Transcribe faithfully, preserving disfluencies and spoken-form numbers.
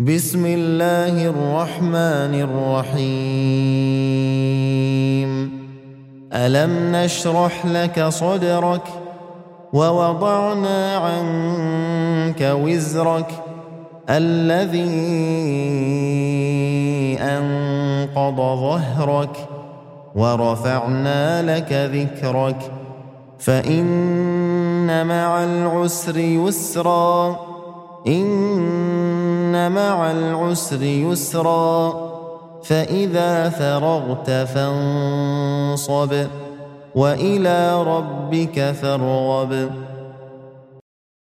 بسم الله الرحمن الرحيم ألم نشرح لك صدرك ووضعنا عنك وزرك الذي أنقض ظهرك ورفعنا لك ذكرك فإن مع العسر يسرا إن مع العسر يسرا فإذا فرغت فانصب وإلى ربك فارغب.